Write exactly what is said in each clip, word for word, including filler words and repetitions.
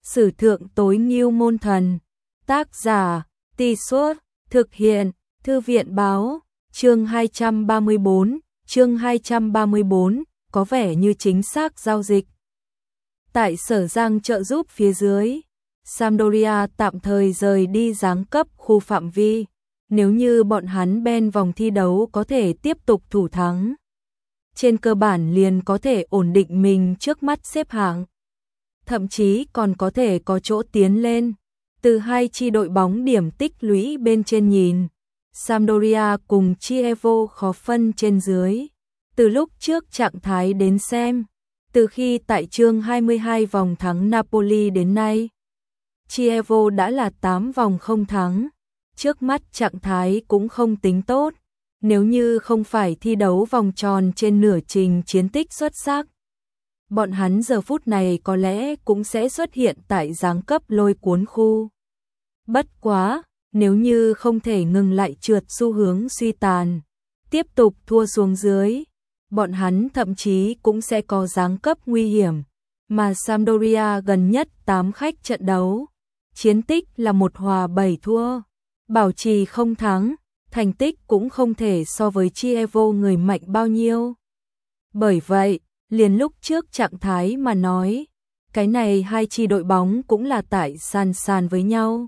Sử thượng tối ngưu môn thần. Tác giả, Tì Suốt, thực hiện, Thư viện báo, chương hai trăm ba mươi bốn, chương hai trăm ba mươi bốn, có vẻ như chính xác giao dịch. Tại Sở Giang trợ giúp phía dưới, Sampdoria tạm thời rời đi giáng cấp khu phạm vi, nếu như bọn hắn bên vòng thi đấu có thể tiếp tục thủ thắng. Trên cơ bản liền có thể ổn định mình trước mắt xếp hạng. Thậm chí còn có thể có chỗ tiến lên. Từ hai chi đội bóng điểm tích lũy bên trên nhìn, Sampdoria cùng Chievo khó phân trên dưới. Từ lúc trước trạng thái đến xem, từ khi tại chương hai mươi hai vòng thắng Napoli đến nay, Chievo đã là tám vòng không thắng. Trước mắt trạng thái cũng không tính tốt. Nếu như không phải thi đấu vòng tròn trên nửa trình chiến tích xuất sắc, bọn hắn giờ phút này có lẽ cũng sẽ xuất hiện tại giáng cấp lôi cuốn khu. Bất quá, nếu như không thể ngừng lại trượt xu hướng suy tàn, tiếp tục thua xuống dưới, bọn hắn thậm chí cũng sẽ có giáng cấp nguy hiểm. Mà Sampdoria gần nhất tám khách trận đấu, chiến tích là một hòa bảy thua, bảo trì không thắng, thành tích cũng không thể so với Chievo người mạnh bao nhiêu. Bởi vậy, liền lúc trước trạng thái mà nói, cái này hai chi đội bóng cũng là tại sàn sàn với nhau.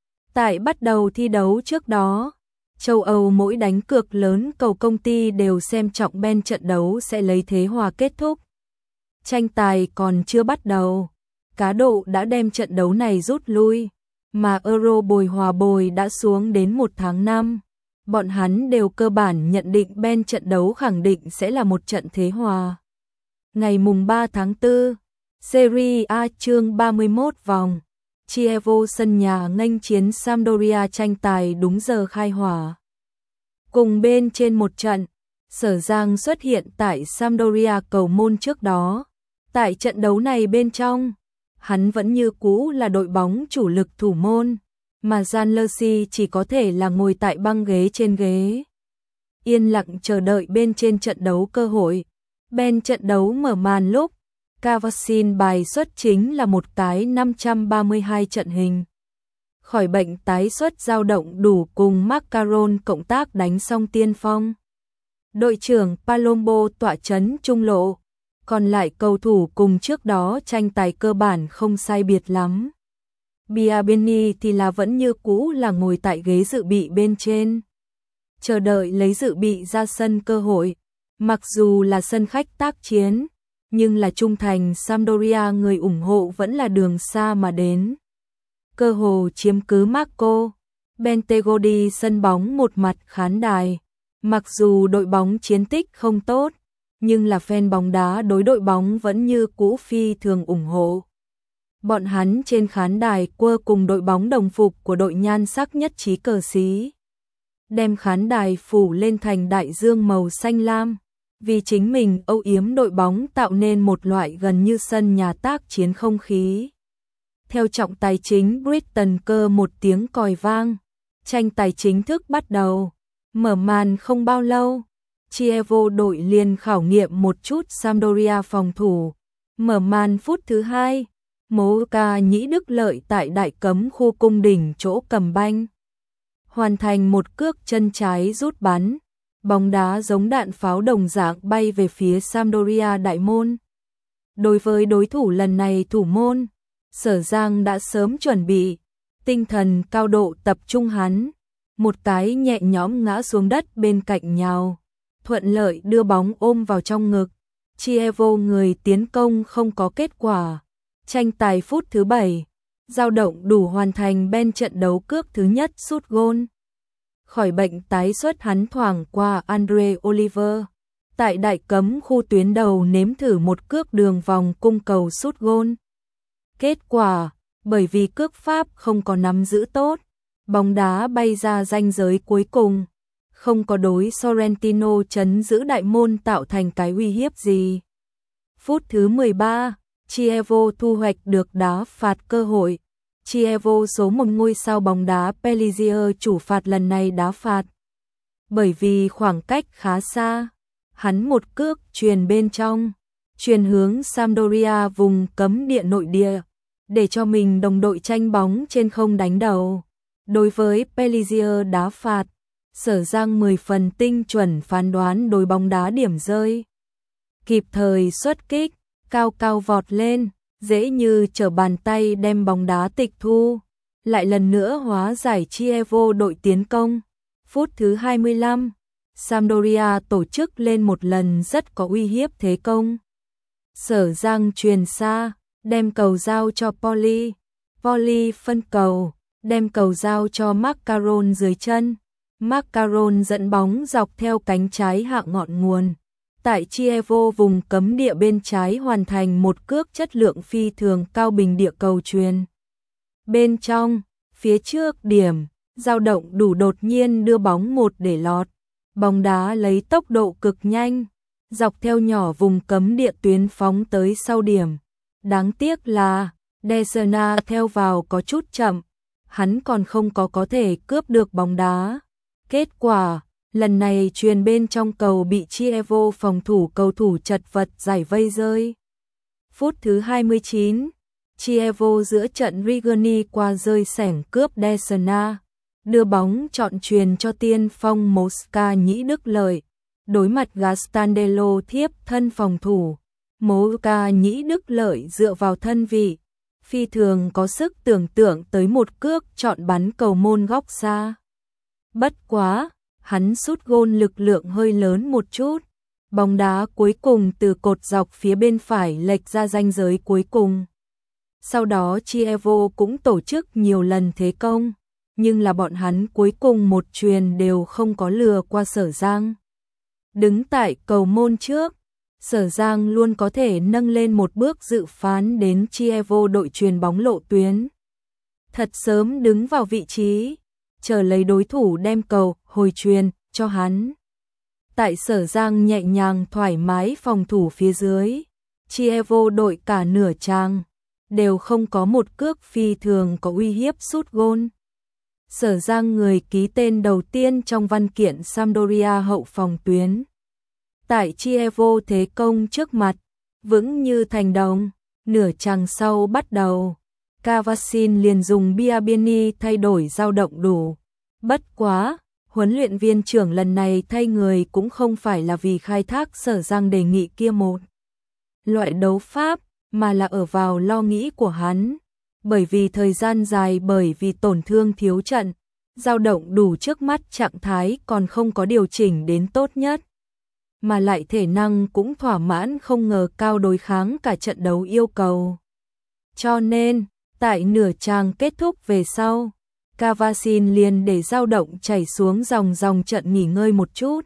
Tại bắt đầu thi đấu trước đó, châu Âu mỗi đánh cược lớn cầu công ty đều xem trọng bên trận đấu sẽ lấy thế hòa kết thúc. Tranh tài còn chưa bắt đầu, cá độ đã đem trận đấu này rút lui, mà Euro bồi hòa bồi đã xuống đến một tháng năm. Bọn hắn đều cơ bản nhận định bên trận đấu khẳng định sẽ là một trận thế hòa. Ngày mùng ba tháng tư, Serie A chương ba mươi mốt vòng, Chievo sân nhà nghênh chiến Sampdoria, tranh tài đúng giờ khai hỏa. Cùng bên trên một trận, Sở Giang xuất hiện tại Sampdoria cầu môn trước đó. Tại trận đấu này bên trong, hắn vẫn như cũ là đội bóng chủ lực thủ môn, mà Gianluigi chỉ có thể là ngồi tại băng ghế trên ghế, yên lặng chờ đợi bên trên trận đấu cơ hội. Bên trận đấu mở màn lúc, Cavasin bài xuất chính là một cái năm trăm ba mươi hai trận hình. Khỏi bệnh tái xuất dao động đủ cùng Macaron cộng tác đánh xong tiên phong. Đội trưởng Palombo tọa chấn trung lộ, còn lại cầu thủ cùng trước đó tranh tài cơ bản không sai biệt lắm. Biabini thì là vẫn như cũ là ngồi tại ghế dự bị bên trên, chờ đợi lấy dự bị ra sân cơ hội. Mặc dù là sân khách tác chiến, nhưng là trung thành Sampdoria người ủng hộ vẫn là đường xa mà đến. Cơ hồ chiếm cứ Marco Bentegodi sân bóng một mặt khán đài. Mặc dù đội bóng chiến tích không tốt, nhưng là fan bóng đá đối đội bóng vẫn như cũ phi thường ủng hộ. Bọn hắn trên khán đài quơ cùng đội bóng đồng phục của đội nhan sắc nhất trí cờ xí, đem khán đài phủ lên thành đại dương màu xanh lam, vì chính mình âu yếm đội bóng tạo nên một loại gần như sân nhà tác chiến không khí. Theo trọng tài chính Brighton cơ một tiếng còi vang, tranh tài chính thức bắt đầu. Mở màn không bao lâu, Chievo đội liền khảo nghiệm một chút Sampdoria phòng thủ. Mở màn phút thứ hai, Moca Nhĩ Đức Lợi tại đại cấm khu cung đỉnh chỗ cầm banh, hoàn thành một cước chân trái rút bắn, bóng đá giống đạn pháo đồng dạng bay về phía Sampdoria đại môn. Đối với đối thủ lần này thủ môn, Sở Giang đã sớm chuẩn bị, tinh thần cao độ tập trung hắn, một cái nhẹ nhõm ngã xuống đất bên cạnh nhào, thuận lợi đưa bóng ôm vào trong ngực. Chievo người tiến công không có kết quả. Tranh tài phút thứ bảy, dao động đủ hoàn thành bên trận đấu cước thứ nhất sút gôn. Khỏi bệnh tái xuất hắn thoảng qua Andre Oliver, tại đại cấm khu tuyến đầu nếm thử một cước đường vòng cung cầu sút gôn. Kết quả, bởi vì cước pháp không có nắm giữ tốt, bóng đá bay ra ranh giới cuối cùng, không có đối Sorrentino chấn giữ đại môn tạo thành cái uy hiếp gì. Phút thứ mười ba, Chievo thu hoạch được đá phạt cơ hội. Chievo số một ngôi sao bóng đá Pellissier chủ phạt lần này đá phạt. Bởi vì khoảng cách khá xa, hắn một cước truyền bên trong, truyền hướng Sampdoria vùng cấm địa nội địa. để cho mình đồng đội tranh bóng trên không đánh đầu. Đối với Pellissier đá phạt, Sở Giang mười phần tinh chuẩn phán đoán đối bóng đá điểm rơi. Kịp thời xuất kích, cao cao vọt lên, dễ như trở bàn tay đem bóng đá tịch thu. Lại lần nữa hóa giải Chievo đội tiến công. Phút thứ hai mươi lăm, Sampdoria tổ chức lên một lần rất có uy hiếp thế công. Sở Giang truyền xa, đem cầu giao cho Poli. Poli phân cầu, đem cầu giao cho Macaron dưới chân. Macaron dẫn bóng dọc theo cánh trái hạ ngọn nguồn. Tại Chievo vùng cấm địa bên trái hoàn thành một cước chất lượng phi thường cao bình địa cầu truyền. Bên trong, phía trước điểm, dao động đủ đột nhiên đưa bóng một để lọt. Bóng đá lấy tốc độ cực nhanh, dọc theo nhỏ vùng cấm địa tuyến phóng tới sau điểm. Đáng tiếc là, Desena theo vào có chút chậm, hắn còn không có có thể cướp được bóng đá. Kết quả, lần này truyền bên trong cầu bị Chievo phòng thủ cầu thủ chật vật giải vây rơi. Phút thứ hai mươi chín, Chievo giữa trận Rigoni qua rơi sẻng cướp Desena, đưa bóng chọn truyền cho tiên phong Mosca Nhĩ Đức Lợi. Đối mặt Gastandello thiếp thân phòng thủ, Mosca Nhĩ Đức Lợi dựa vào thân vị, phi thường có sức tưởng tượng tới một cước chọn bắn cầu môn góc xa. Bất quá, hắn sút gôn lực lượng hơi lớn một chút. Bóng đá cuối cùng từ cột dọc phía bên phải lệch ra ranh giới cuối cùng. Sau đó Chievo cũng tổ chức nhiều lần thế công, nhưng là bọn hắn cuối cùng một truyền đều không có lừa qua Sở Giang. Đứng tại cầu môn trước, Sở Giang luôn có thể nâng lên một bước dự phán đến Chievo đội truyền bóng lộ tuyến. Thật sớm đứng vào vị trí, chờ lấy đối thủ đem cầu hồi truyền cho hắn. Tại Sở Giang nhẹ nhàng thoải mái phòng thủ phía dưới, Chievo đội cả nửa trang đều không có một cước phi thường có uy hiếp sút gôn. Sở Giang người ký tên đầu tiên trong văn kiện Sampdoria hậu phòng tuyến. Tại Chievo thế công trước mặt, vững như thành đồng, nửa chặng sau bắt đầu. Cavasin liền dùng Biabiany thay đổi dao động đủ. Bất quá, huấn luyện viên trưởng lần này thay người cũng không phải là vì khai thác Sở Giang đề nghị kia một loại đấu pháp, mà là ở vào lo nghĩ của hắn. Bởi vì thời gian dài bởi vì tổn thương thiếu trận, dao động đủ trước mắt trạng thái còn không có điều chỉnh đến tốt nhất. Mà lại thể năng cũng thỏa mãn không ngờ cao đối kháng cả trận đấu yêu cầu. Cho nên, tại nửa trang kết thúc về sau, Cavasin liền để dao động chảy xuống dòng dòng trận nghỉ ngơi một chút.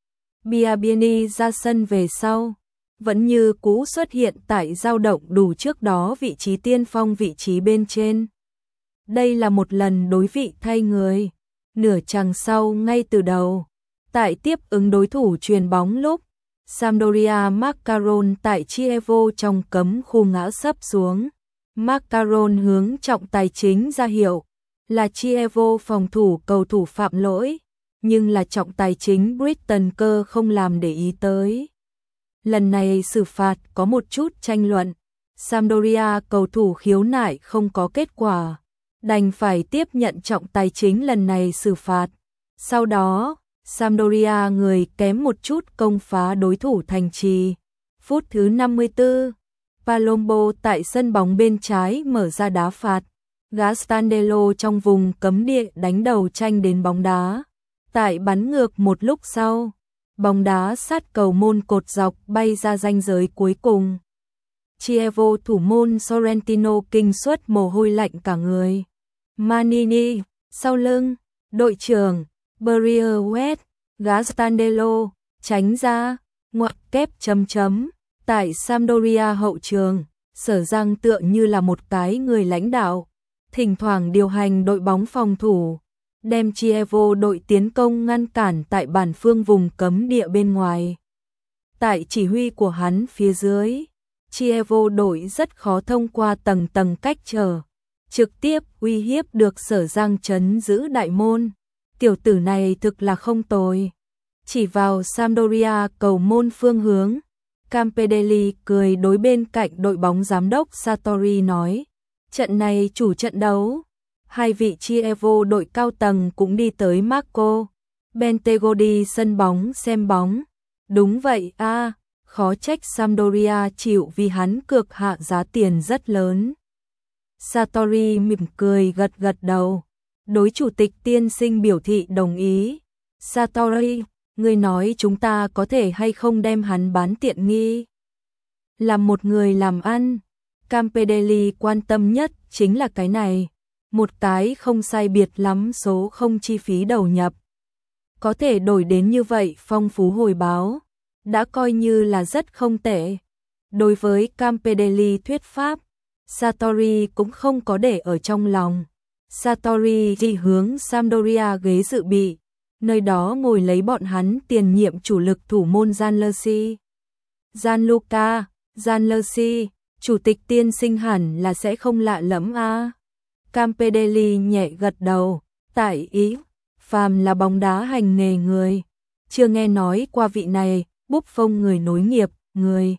Biabiany ra sân về sau, vẫn như cũ xuất hiện tại dao động đủ trước đó vị trí tiên phong vị trí bên trên. Đây là một lần đối vị thay người. Nửa chặng sau ngay từ đầu, tại tiếp ứng đối thủ truyền bóng lúc, Sampdoria Macaron tại Chievo trong cấm khu ngã sấp xuống. Macaron hướng trọng tài chính ra hiệu là Chievo phòng thủ cầu thủ phạm lỗi, nhưng là trọng tài chính Britton cơ không làm để ý tới. Lần này xử phạt có một chút tranh luận, Sampdoria cầu thủ khiếu nại không có kết quả, đành phải tiếp nhận trọng tài chính lần này xử phạt. Sau đó, Sampdoria người kém một chút công phá đối thủ thành trì. Phút thứ năm mươi tư, Palombo tại sân bóng bên trái mở ra đá phạt. Gastandello trong vùng cấm địa đánh đầu tranh đến bóng đá. Tại bắn ngược một lúc sau, bóng đá sát cầu môn cột dọc bay ra ranh giới cuối cùng. Chievo thủ môn Sorrentino kinh suất mồ hôi lạnh cả người. Manini, sau lưng, đội trưởng, Barrier West, Gastandello, tránh ra, ngoặc kép chấm chấm. Tại Sampdoria hậu trường, Sở Giang tựa như là một cái người lãnh đạo, thỉnh thoảng điều hành đội bóng phòng thủ, đem Chievo đội tiến công ngăn cản tại bản phương vùng cấm địa bên ngoài. Tại chỉ huy của hắn phía dưới, Chievo đội rất khó thông qua tầng tầng cách trở, trực tiếp uy hiếp được Sở Giang trấn giữ đại môn. Tiểu tử này thực là không tồi. Chỉ vào Sampdoria cầu môn phương hướng, Campedelli cười đối bên cạnh đội bóng giám đốc Sartori nói, Trận này chủ trận đấu, hai vị Chievo đội cao tầng cũng đi tới Marco Bentegodi sân bóng xem bóng. Đúng vậy a, à, khó trách Sampdoria chịu vì hắn cược hạ giá tiền rất lớn. Sartori mỉm cười gật gật đầu. Đối chủ tịch tiên sinh biểu thị đồng ý. Sartori, ngươi nói chúng ta có thể hay không đem hắn bán tiện nghi? Làm một người làm ăn, Campedelli quan tâm nhất chính là cái này. Một cái không sai biệt lắm số không chi phí đầu nhập. Có thể đổi đến như vậy phong phú hồi báo, đã coi như là rất không tệ. Đối với Campedelli thuyết pháp, Sartori cũng không có để ở trong lòng. Sartori chỉ hướng Sampdoria ghế dự bị, nơi đó ngồi lấy bọn hắn tiền nhiệm chủ lực thủ môn Gianluca. Gianluca, Gianluca, chủ tịch tiên sinh hẳn là sẽ không lạ lẫm a. À. Campedelli nhẹ gật đầu, tại ý, phàm là bóng đá hành nghề người, chưa nghe nói qua vị này, Buffon người nối nghiệp, người.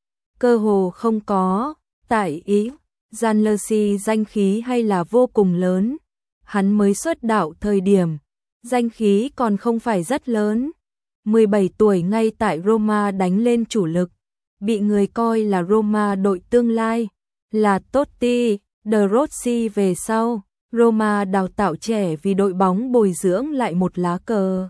Cơ hồ không có, tại ý, Gianluca danh khí hay là vô cùng lớn, hắn mới xuất đạo thời điểm, danh khí còn không phải rất lớn, mười bảy tuổi ngay tại Roma đánh lên chủ lực, bị người coi là Roma đội tương lai, là Totti, De Rossi về sau, Roma đào tạo trẻ vì đội bóng bồi dưỡng lại một lá cờ.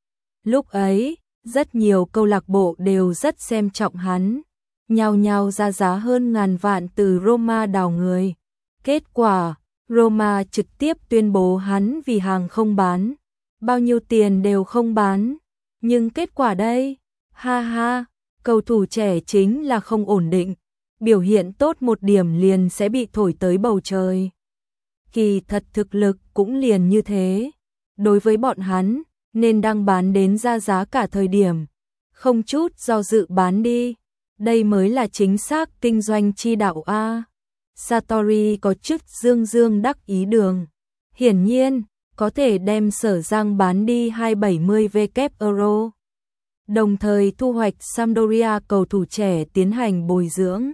Lúc ấy, rất nhiều câu lạc bộ đều rất xem trọng hắn, nhao nhao ra giá hơn ngàn vạn từ Roma đào người. Kết quả, Roma trực tiếp tuyên bố hắn vì hàng không bán, bao nhiêu tiền đều không bán. Nhưng kết quả đây, ha ha, cầu thủ trẻ chính là không ổn định, biểu hiện tốt một điểm liền sẽ bị thổi tới bầu trời. Kỳ thật thực lực cũng liền như thế. Đối với bọn hắn, nên đang bán đến ra giá cả thời điểm, không chút do dự bán đi. Đây mới là chính xác kinh doanh chi đạo a. Sartori có chức dương dương đắc ý đường. Hiển nhiên, có thể đem Sở Giang bán đi hai trăm bảy mươi vạn euro. Đồng thời thu hoạch Sampdoria cầu thủ trẻ tiến hành bồi dưỡng.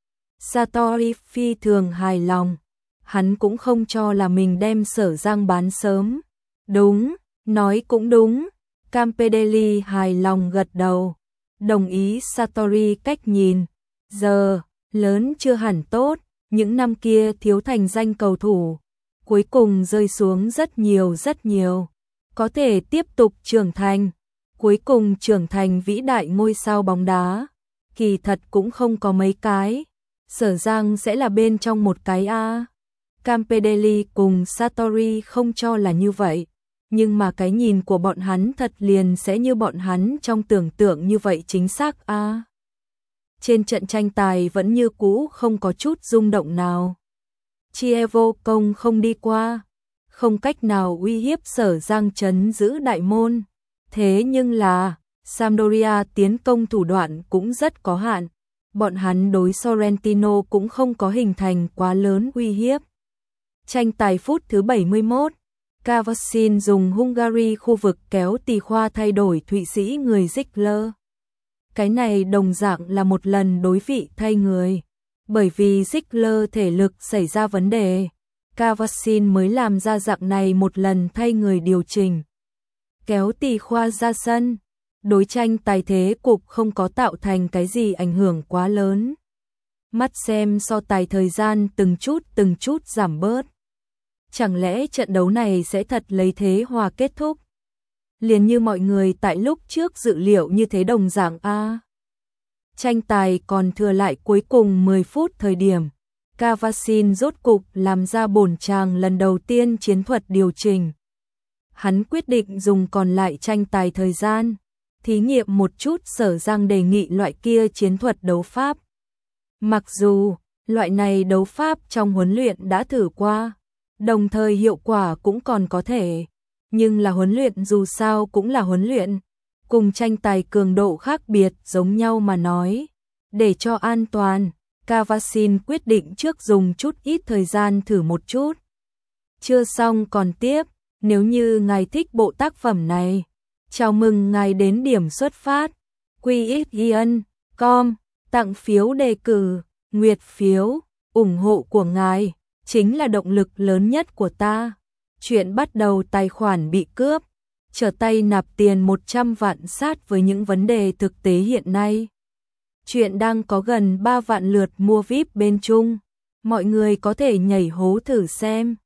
Sartori phi thường hài lòng. Hắn cũng không cho là mình đem Sở Giang bán sớm. Đúng, nói cũng đúng. Campedelli hài lòng gật đầu. Đồng ý Sartori cách nhìn. Giờ, lớn chưa hẳn tốt. Những năm kia thiếu thành danh cầu thủ. Cuối cùng rơi xuống rất nhiều rất nhiều. Có thể tiếp tục trưởng thành. Cuối cùng trưởng thành vĩ đại ngôi sao bóng đá. Kỳ thật cũng không có mấy cái. Sở Giang sẽ là bên trong một cái a. Campedelli cùng Sartori không cho là như vậy, nhưng mà cái nhìn của bọn hắn thật liền sẽ như bọn hắn trong tưởng tượng như vậy chính xác a. Trên trận tranh tài vẫn như cũ không có chút rung động nào. Chievo công không đi qua, không cách nào uy hiếp Sở Giang trấn giữ đại môn. Thế nhưng là, Sampdoria tiến công thủ đoạn cũng rất có hạn. Bọn hắn đối Sorrentino cũng không có hình thành quá lớn uy hiếp. Tranh tài phút thứ bảy mươi mốt, Kavasin dùng Hungary khu vực kéo tì khoa thay đổi Thụy Sĩ người Ziegler. Cái này đồng dạng là một lần đối vị thay người. Bởi vì Ziegler thể lực xảy ra vấn đề, Kavasin mới làm ra dạng này một lần thay người điều chỉnh. Kéo tì khoa ra sân. Đối tranh tài thế cục không có tạo thành cái gì ảnh hưởng quá lớn. Mắt xem so tài thời gian từng chút từng chút giảm bớt. Chẳng lẽ trận đấu này sẽ thật lấy thế hòa kết thúc? Liền như mọi người tại lúc trước dự liệu như thế đồng dạng a. Tranh tài còn thừa lại cuối cùng mười phút thời điểm. Kavasin rốt cục làm ra bổn chàng lần đầu tiên chiến thuật điều chỉnh. Hắn quyết định dùng còn lại tranh tài thời gian. Thí nghiệm một chút Sở Giang đề nghị loại kia chiến thuật đấu pháp. Mặc dù, loại này đấu pháp trong huấn luyện đã thử qua, đồng thời hiệu quả cũng còn có thể, nhưng là huấn luyện dù sao cũng là huấn luyện, cùng tranh tài cường độ khác biệt giống nhau mà nói. Để cho an toàn, Kavasin quyết định trước dùng chút ít thời gian thử một chút. Chưa xong còn tiếp, nếu như ngài thích bộ tác phẩm này, chào mừng ngài đến điểm xuất phát. quy ích ian chấm com, tặng phiếu đề cử, nguyệt phiếu, ủng hộ của ngài chính là động lực lớn nhất của ta. Chuyện bắt đầu tài khoản bị cướp, trở tay nạp tiền một trăm vạn sát với những vấn đề thực tế hiện nay. Chuyện đang có gần ba vạn lượt mua vi ai pi bên Trung. Mọi người có thể nhảy hố thử xem.